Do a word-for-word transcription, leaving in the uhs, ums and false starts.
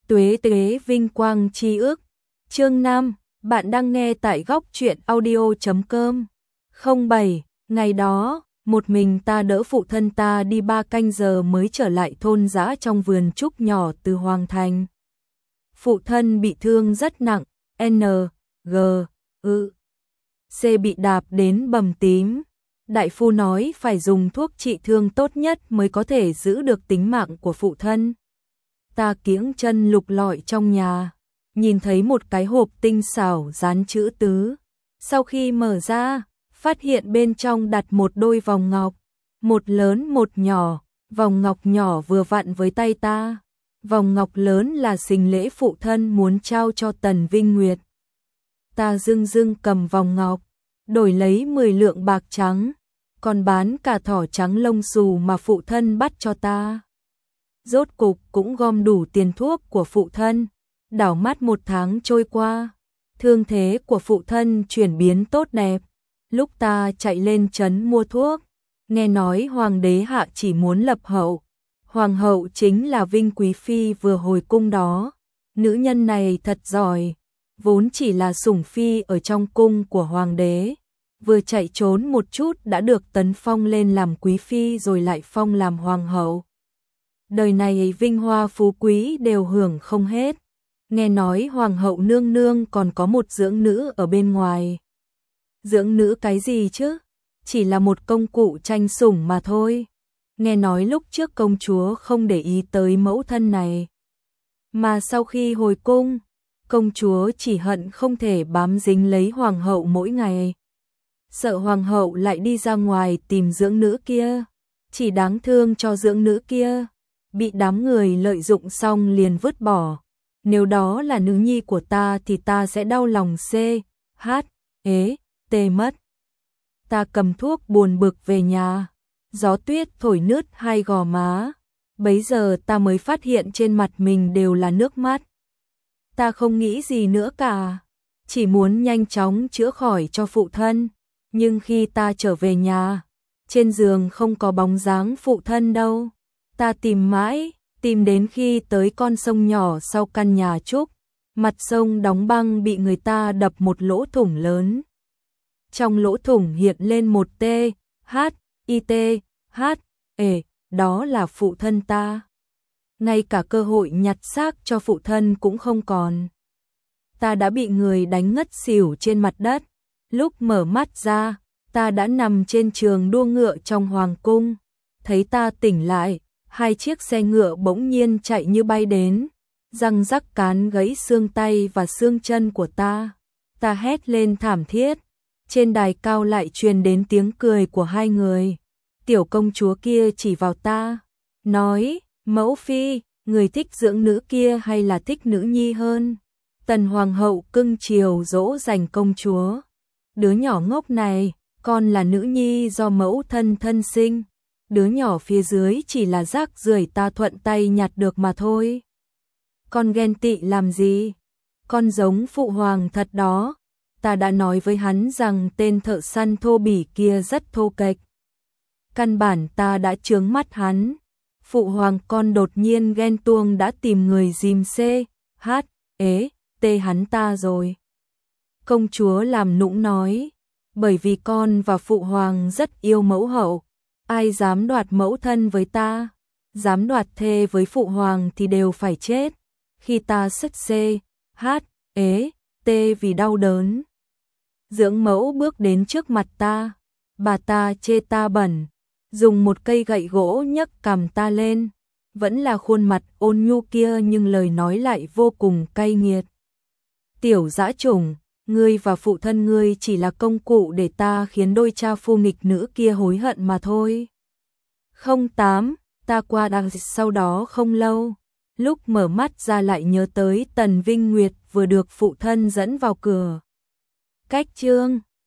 Tuế tuế vinh quang chi ước. Chương năm, bạn đang nghe tại góc truyện audio chấm com. không bảy, ngày đó, một mình ta đỡ phụ thân ta đi ba canh giờ mới trở lại thôn dã trong vườn trúc nhỏ từ Hoàng Thành. Phụ thân bị thương rất nặng, N, G, ư, C bị đạp đến bầm tím. Đại phu nói phải dùng thuốc trị thương tốt nhất mới có thể giữ được tính mạng của phụ thân. Ta kiễng chân lục lọi trong nhà, nhìn thấy một cái hộp tinh xảo dán chữ tứ. Sau khi mở ra, phát hiện bên trong đặt một đôi vòng ngọc, một lớn một nhỏ, vòng ngọc nhỏ vừa vặn với tay ta. Vòng ngọc lớn là xính lễ phụ thân muốn trao cho Tần Vinh Nguyệt. Ta dưng dưng cầm vòng ngọc, đổi lấy mười lượng bạc trắng, còn bán cả thỏ trắng lông xù mà phụ thân bắt cho ta. Rốt cục cũng gom đủ tiền thuốc của phụ thân. Đảo mắt một tháng trôi qua, thương thế của phụ thân chuyển biến tốt đẹp. Lúc ta chạy lên trấn mua thuốc, nghe nói hoàng đế hạ chỉ muốn lập hậu. Hoàng hậu chính là Vinh Quý Phi vừa hồi cung đó. Nữ nhân này thật giỏi, vốn chỉ là sủng phi ở trong cung của hoàng đế. Vừa chạy trốn một chút đã được tấn phong lên làm quý phi rồi lại phong làm hoàng hậu. Đời này vinh hoa phú quý đều hưởng không hết. Nghe nói hoàng hậu nương nương còn có một dưỡng nữ ở bên ngoài. Dưỡng nữ cái gì chứ? Chỉ là một công cụ tranh sủng mà thôi. Nghe nói lúc trước công chúa không để ý tới mẫu thân này. Mà sau khi hồi cung, công chúa chỉ hận không thể bám dính lấy hoàng hậu mỗi ngày. Sợ hoàng hậu lại đi ra ngoài tìm dưỡng nữ kia. Chỉ đáng thương cho dưỡng nữ kia, bị đám người lợi dụng xong liền vứt bỏ. Nếu đó là nữ nhi của ta thì ta sẽ đau lòng C, H, ế, T mất. Ta cầm thuốc buồn bực về nhà. Gió tuyết thổi nứt hai gò má. Bấy giờ ta mới phát hiện trên mặt mình đều là nước mắt. Ta không nghĩ gì nữa cả, chỉ muốn nhanh chóng chữa khỏi cho phụ thân. Nhưng khi ta trở về nhà, trên giường không có bóng dáng phụ thân đâu. Ta tìm mãi, tìm đến khi tới con sông nhỏ sau căn nhà trúc. Mặt sông đóng băng bị người ta đập một lỗ thủng lớn. Trong lỗ thủng hiện lên một T, H, I T, H, E, đó là phụ thân ta. Ngay cả cơ hội nhặt xác cho phụ thân cũng không còn. Ta đã bị người đánh ngất xỉu trên mặt đất. Lúc mở mắt ra, ta đã nằm trên trường đua ngựa trong hoàng cung. Thấy ta tỉnh lại, hai chiếc xe ngựa bỗng nhiên chạy như bay đến, răng rắc cán gãy xương tay và xương chân của ta. Ta hét lên thảm thiết. Trên đài cao lại truyền đến tiếng cười của hai người. Tiểu công chúa kia chỉ vào ta, nói, mẫu phi, người thích dưỡng nữ kia hay là thích nữ nhi hơn? Tần hoàng hậu cưng chiều dỗ dành công chúa. Đứa nhỏ ngốc này, con là nữ nhi do mẫu thân thân sinh. Đứa nhỏ phía dưới chỉ là rác rưởi ta thuận tay nhặt được mà thôi. Con ghen tị làm gì? Con giống phụ hoàng thật đó. Ta đã nói với hắn rằng tên thợ săn thô bỉ kia rất thô kệch. Căn bản ta đã chướng mắt hắn. Phụ hoàng con đột nhiên ghen tuông đã tìm người dìm C, H, ế, T hắn ta rồi. Công chúa làm nũng nói, bởi vì con và phụ hoàng rất yêu mẫu hậu. Ai dám đoạt mẫu thân với ta, dám đoạt thê với phụ hoàng thì đều phải chết. Khi ta sất C, H, ế, T vì đau đớn. Dưỡng mẫu bước đến trước mặt ta, bà ta chê ta bẩn, dùng một cây gậy gỗ nhấc cằm ta lên. Vẫn là khuôn mặt ôn nhu kia nhưng lời nói lại vô cùng cay nghiệt. Tiểu dã chủng, ngươi và phụ thân ngươi chỉ là công cụ để ta khiến đôi cha phu nghịch nữ kia hối hận mà thôi. không tám, ta qua đằng sau đó không lâu. Lúc mở mắt ra lại nhớ tới Tần Vinh Nguyệt vừa được phụ thân dẫn vào cửa. Cách chương